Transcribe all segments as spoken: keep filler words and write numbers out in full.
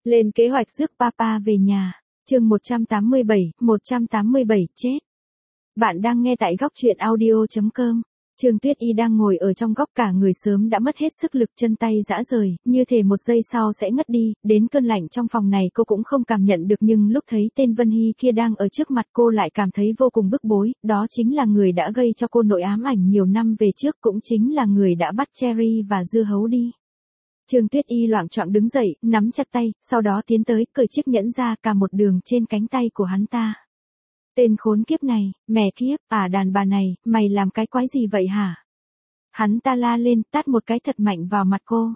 Lên kế hoạch rước papa về nhà. Chương một trăm tám mươi bảy, một trăm tám mươi bảy chết. Bạn đang nghe tại góc truyện audio chấm com. Trương Tuyết Y đang ngồi ở trong góc, cả người sớm đã mất hết sức lực, chân tay rã rời, như thể một giây sau sẽ ngất đi. Đến cơn lạnh trong phòng này cô cũng không cảm nhận được, nhưng lúc thấy tên Vân Hy kia đang ở trước mặt cô lại cảm thấy vô cùng bức bối. Đó chính là người đã gây cho cô nỗi ám ảnh nhiều năm về trước, cũng chính là người đã bắt Cherry và Dưa Hấu đi. Trương Tuyết Y loạng choạng đứng dậy, nắm chặt tay, sau đó tiến tới, cởi chiếc nhẫn ra, cả một đường trên cánh tay của hắn ta. Tên khốn kiếp này, mẹ kiếp, à đàn bà này, mày làm cái quái gì vậy hả? Hắn ta la lên, tát một cái thật mạnh vào mặt cô.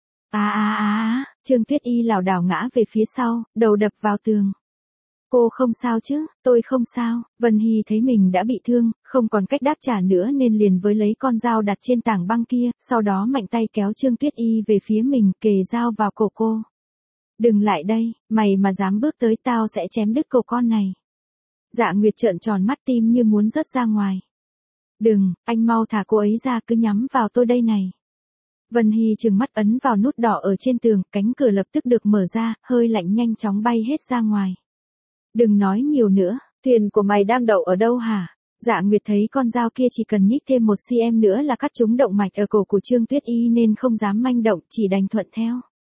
À à à à, Trương Tuyết Y lảo đảo ngã về phía sau, đầu đập vào tường. Cô không sao chứ? Tôi không sao. Vân Hy thấy mình đã bị thương, không còn cách đáp trả nữa nên liền với lấy con dao đặt trên tảng băng kia, sau đó mạnh tay kéo Trương Tuyết Y về phía mình, kề dao vào cổ cô. Đừng lại đây, mày mà dám bước tới tao sẽ chém đứt cổ con này. Dạ Nguyệt trợn tròn mắt, tim như muốn rớt ra ngoài. Đừng, anh mau thả cô ấy ra, cứ nhắm vào tôi đây này. Vân Hy trừng mắt ấn vào nút đỏ ở trên tường, cánh cửa lập tức được mở ra, hơi lạnh nhanh chóng bay hết ra ngoài. Đừng nói nhiều nữa, thuyền của mày đang đậu ở đâu hả? Dạ Nguyệt thấy con dao kia chỉ cần nhích thêm một xăng-ti-mét nữa là cắt trúng động mạch ở cổ của Trương Tuyết Y nên không dám manh động, chỉ đành thuận theo.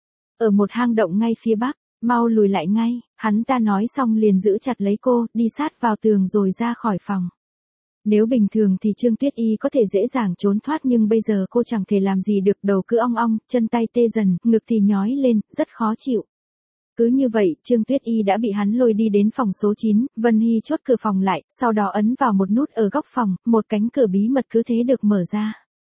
Ở một hang động ngay phía bắc, mau lùi lại ngay, hắn ta nói xong liền giữ chặt lấy cô, đi sát vào tường rồi ra khỏi phòng. Nếu bình thường thì Trương Tuyết Y có thể dễ dàng trốn thoát, nhưng bây giờ cô chẳng thể làm gì được, đầu cứ ong ong, chân tay tê dần, ngực thì nhói lên, rất khó chịu. Cứ như vậy, Trương Tuyết Y đã bị hắn lôi đi đến phòng số chín, Vân Hy chốt cửa phòng lại, sau đó ấn vào một nút ở góc phòng, một cánh cửa bí mật cứ thế được mở ra.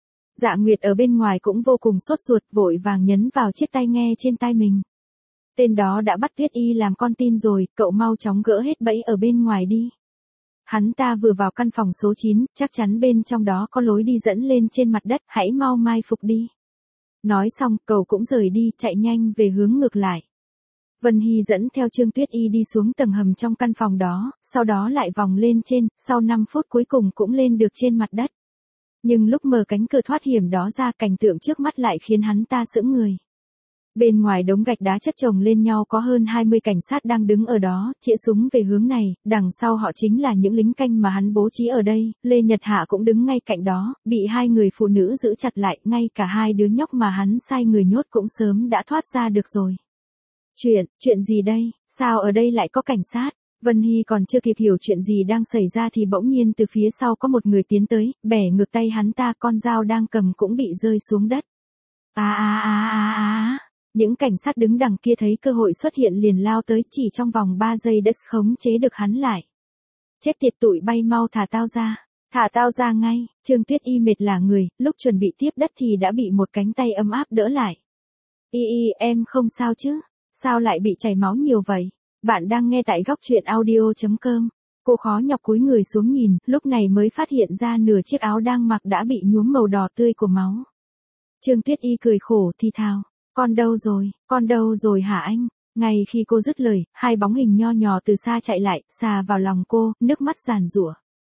Dạ Nguyệt ở bên ngoài cũng vô cùng sốt ruột, vội vàng nhấn vào chiếc tai nghe trên tai mình. Tên đó đã bắt Tuyết Y làm con tin rồi, cậu mau chóng gỡ hết bẫy ở bên ngoài đi. Hắn ta vừa vào căn phòng số chín, chắc chắn bên trong đó có lối đi dẫn lên trên mặt đất, hãy mau mai phục đi. Nói xong, cậu cũng rời đi, chạy nhanh về hướng ngược lại. Vân Hy dẫn theo Trương Tuyết Y đi xuống tầng hầm trong căn phòng đó, sau đó lại vòng lên trên, sau năm phút cuối cùng cũng lên được trên mặt đất. Nhưng lúc mở cánh cửa thoát hiểm đó ra, cảnh tượng trước mắt lại khiến hắn ta sững người. Bên ngoài đống gạch đá chất chồng lên nhau có hơn hai mươi cảnh sát đang đứng ở đó, chĩa súng về hướng này, đằng sau họ chính là những lính canh mà hắn bố trí ở đây. Lê Nhật Hạ cũng đứng ngay cạnh đó, bị hai người phụ nữ giữ chặt lại, ngay cả hai đứa nhóc mà hắn sai người nhốt cũng sớm đã thoát ra được rồi. Chuyện, chuyện gì đây, sao ở đây lại có cảnh sát? Vân Hy còn chưa kịp hiểu chuyện gì đang xảy ra thì bỗng nhiên từ phía sau có một người tiến tới, bẻ ngược tay hắn ta, con dao đang cầm cũng bị rơi xuống đất. À à à à à, những cảnh sát đứng đằng kia thấy cơ hội xuất hiện liền lao tới, chỉ trong vòng ba giây đã khống chế được hắn lại. Chết tiệt tụi bay, mau thả tao ra, thả tao ra ngay. Trương Tuyết Y mệt lả người, lúc chuẩn bị tiếp đất thì đã bị một cánh tay ấm áp đỡ lại. Y Y, em không sao chứ? Sao lại bị chảy máu nhiều vậy? Bạn đang nghe tại góc truyện audio chấm com. Cô khó nhọc cúi người xuống nhìn, lúc này mới phát hiện ra nửa chiếc áo đang mặc đã bị nhuốm màu đỏ tươi của máu. Trương Tuyết Y cười khổ thì thào, con đâu rồi, con đâu rồi hả anh? Ngay khi cô dứt lời, hai bóng hình nho nhỏ từ xa chạy lại, xà vào lòng cô, nước mắt giàn giụa.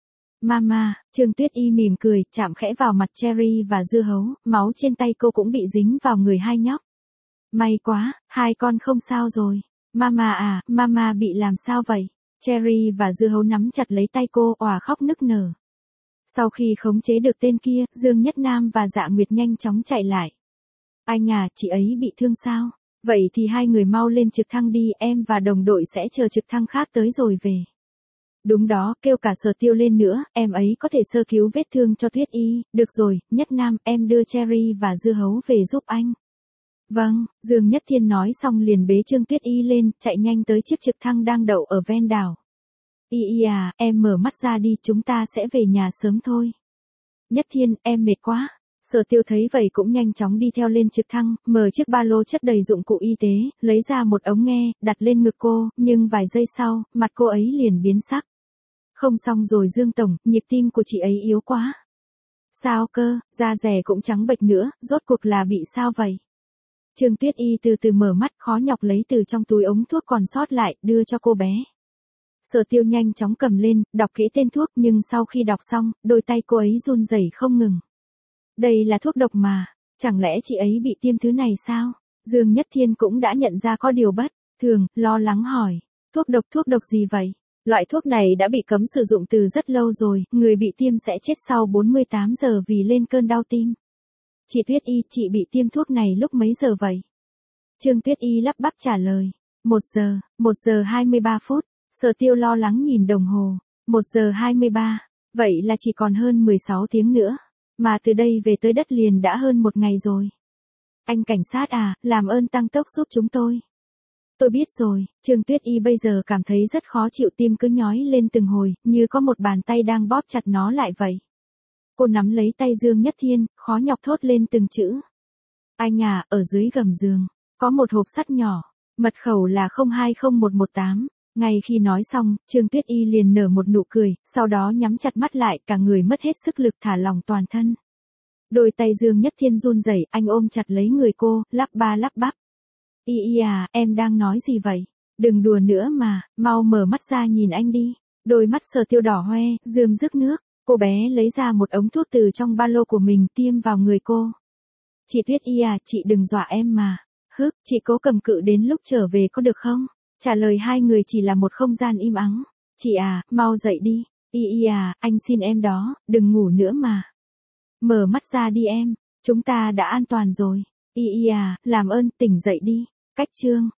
Mama, Trương Tuyết Y mỉm cười, chạm khẽ vào mặt Cherry và Dưa Hấu, máu trên tay cô cũng bị dính vào người hai nhóc. May quá, hai con không sao rồi. Mama à, Mama bị làm sao vậy? Cherry và Dưa Hấu nắm chặt lấy tay cô, òa khóc nức nở. Sau khi khống chế được tên kia, Dương Nhất Nam và Dạ Nguyệt nhanh chóng chạy lại. Anh à, chị ấy bị thương sao? Vậy thì hai người mau lên trực thăng đi, em và đồng đội sẽ chờ trực thăng khác tới rồi về. Đúng đó, kêu cả Sở Tiêu lên nữa, em ấy có thể sơ cứu vết thương cho Tuyết Y. Được rồi, Nhất Nam, em đưa Cherry và Dưa Hấu về giúp anh. Vâng, Dương Nhất Thiên nói xong liền bế Trương Tuyết Y lên, chạy nhanh tới chiếc trực thăng đang đậu ở ven đảo. Y Y à, em mở mắt ra đi, chúng ta sẽ về nhà sớm thôi. Nhất Thiên, em mệt quá. Sở Tiêu thấy vậy cũng nhanh chóng đi theo lên trực thăng, mở chiếc ba lô chất đầy dụng cụ y tế, lấy ra một ống nghe, đặt lên ngực cô, nhưng vài giây sau, mặt cô ấy liền biến sắc. Không xong rồi Dương Tổng, nhịp tim của chị ấy yếu quá. Sao cơ, da dẻ cũng trắng bệch nữa, rốt cuộc là bị sao vậy? Trương Tuyết Y từ từ mở mắt, khó nhọc lấy từ trong túi ống thuốc còn sót lại, đưa cho cô bé. Sở Tiêu nhanh chóng cầm lên, đọc kỹ tên thuốc, nhưng sau khi đọc xong, đôi tay cô ấy run rẩy không ngừng. Đây là thuốc độc mà, chẳng lẽ chị ấy bị tiêm thứ này sao? Dương Nhất Thiên cũng đã nhận ra có điều bất thường, lo lắng hỏi. Thuốc độc thuốc độc gì vậy? Loại thuốc này đã bị cấm sử dụng từ rất lâu rồi, người bị tiêm sẽ chết sau bốn mươi tám giờ vì lên cơn đau tim. Chị Tuyết Y, chị bị tiêm thuốc này lúc mấy giờ vậy? Trương Tuyết Y lắp bắp trả lời. Một giờ, một giờ hai mươi ba phút. Sở Tiêu lo lắng nhìn đồng hồ. Một giờ hai mươi ba. Vậy là chỉ còn hơn mười sáu tiếng nữa. Mà từ đây về tới đất liền đã hơn một ngày rồi. Anh cảnh sát à, làm ơn tăng tốc giúp chúng tôi. Tôi biết rồi, Trương Tuyết Y bây giờ cảm thấy rất khó chịu, tim cứ nhói lên từng hồi, như có một bàn tay đang bóp chặt nó lại vậy. Cô nắm lấy tay Dương Nhất Thiên, khó nhọc thốt lên từng chữ. Anh à, ở dưới gầm giường, có một hộp sắt nhỏ, mật khẩu là không hai không một một tám. Ngay khi nói xong, Trương Tuyết Y liền nở một nụ cười, sau đó nhắm chặt mắt lại, cả người mất hết sức lực, thả lỏng toàn thân. Đôi tay Dương Nhất Thiên run rẩy, anh ôm chặt lấy người cô, lắp ba lắp bắp. Y Y à, em đang nói gì vậy? Đừng đùa nữa mà, mau mở mắt ra nhìn anh đi. Đôi mắt Sở Tiêu đỏ hoe, rơm rức nước. Cô bé lấy ra một ống thuốc từ trong ba lô của mình tiêm vào người cô. Chị Tuyết Y à, chị đừng dọa em mà. Hức, chị cố cầm cự đến lúc trở về có được không? Trả lời hai người chỉ là một không gian im ắng. Chị à, mau dậy đi. Y Y à, anh xin em đó, đừng ngủ nữa mà. Mở mắt ra đi em, chúng ta đã an toàn rồi. Y Y à, làm ơn tỉnh dậy đi. Cách chương